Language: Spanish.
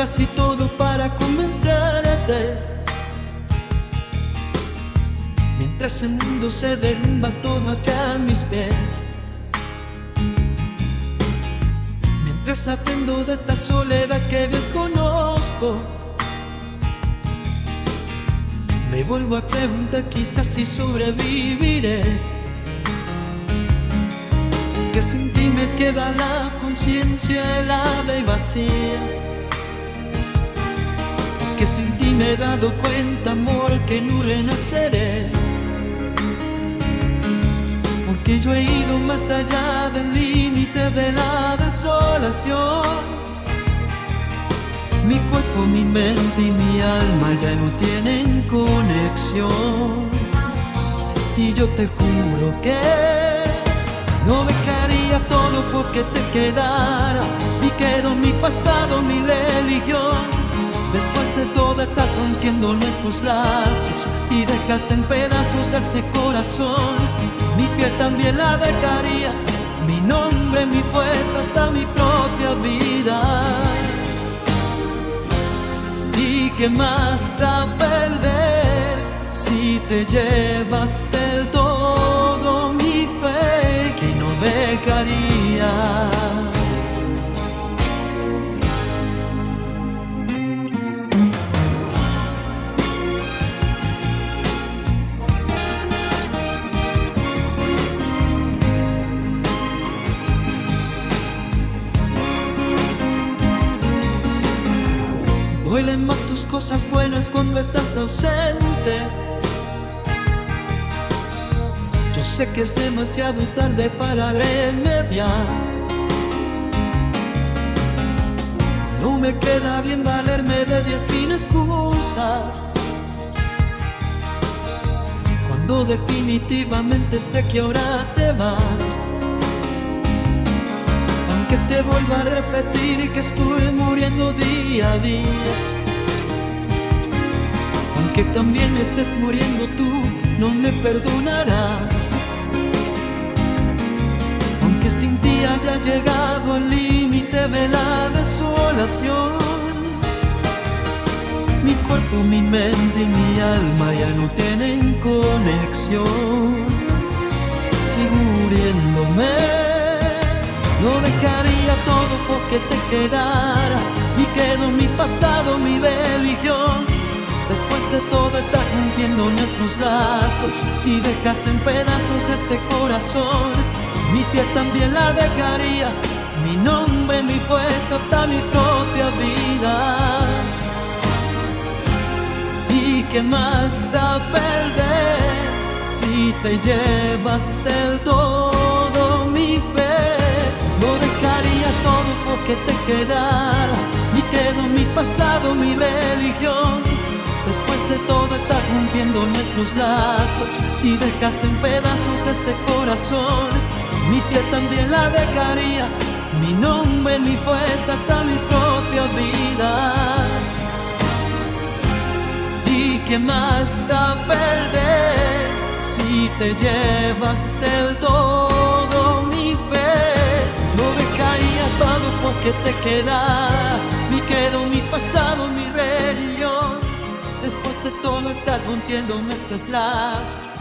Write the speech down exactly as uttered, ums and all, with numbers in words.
casi todo para convencerte. Mientras el mundo se derrumba todo acá a mis pies, mientras aprendo de esta soledad que desconozco, me vuelvo a preguntar quizás si sobreviviré. Que sin ti me queda la conciencia helada y vacía. Que sin ti me he dado cuenta, amor, que no renaceré. Porque yo he ido más allá del límite de la desolación. Mi cuerpo, mi mente y mi alma ya no tienen conexión. Y yo te juro que no dejaría todo porque te quedaras. Y quedó mi pasado, mi religión. Después de todo estás rompiendo nuestros lazos y dejas en pedazos a este corazón. Mi piel también la dejaría, mi nombre, mi fuerza, hasta mi propia vida. ¿Y qué más da perder si te llevas del todo mi fe que no dejaría? Duelen más tus cosas buenas cuando estás ausente. Yo sé que es demasiado tarde para remediar. No me queda bien valerme de diez mil excusas, cuando definitivamente sé que ahora te vas. Aunque te vuelva a repetir y que estoy muriendo día a día, aunque también estés muriendo tú, no me perdonarás. Aunque sin ti haya llegado al límite de la desolación, mi cuerpo, mi mente y mi alma ya no tienen conexión. Sigo muriéndome. No dejaría todo porque te quedara. Y quedó mi pasado, mi religión. Después de todo estás rompiendo nuestros lazos y dejas en pedazos este corazón. Mi piel también la dejaría, mi nombre, mi fuerza, hasta mi propia vida. ¿Y qué más da perder si te llevas del todo mi fe? Lo dejaría todo porque te quedara. Y quedó mi pasado, mi religión. Después de todo estás rompiendo nuestros lazos y dejas en pedazos este corazón. Mi piel también la dejaría, mi nombre, mi fuerza, hasta mi propia vida. ¿Y qué más da perder si te llevas del todo mi fe? No dejaría todo porque te quedas. Y quedó mi pasado, mi religión. Después de todo estás rompiendo nuestros lazos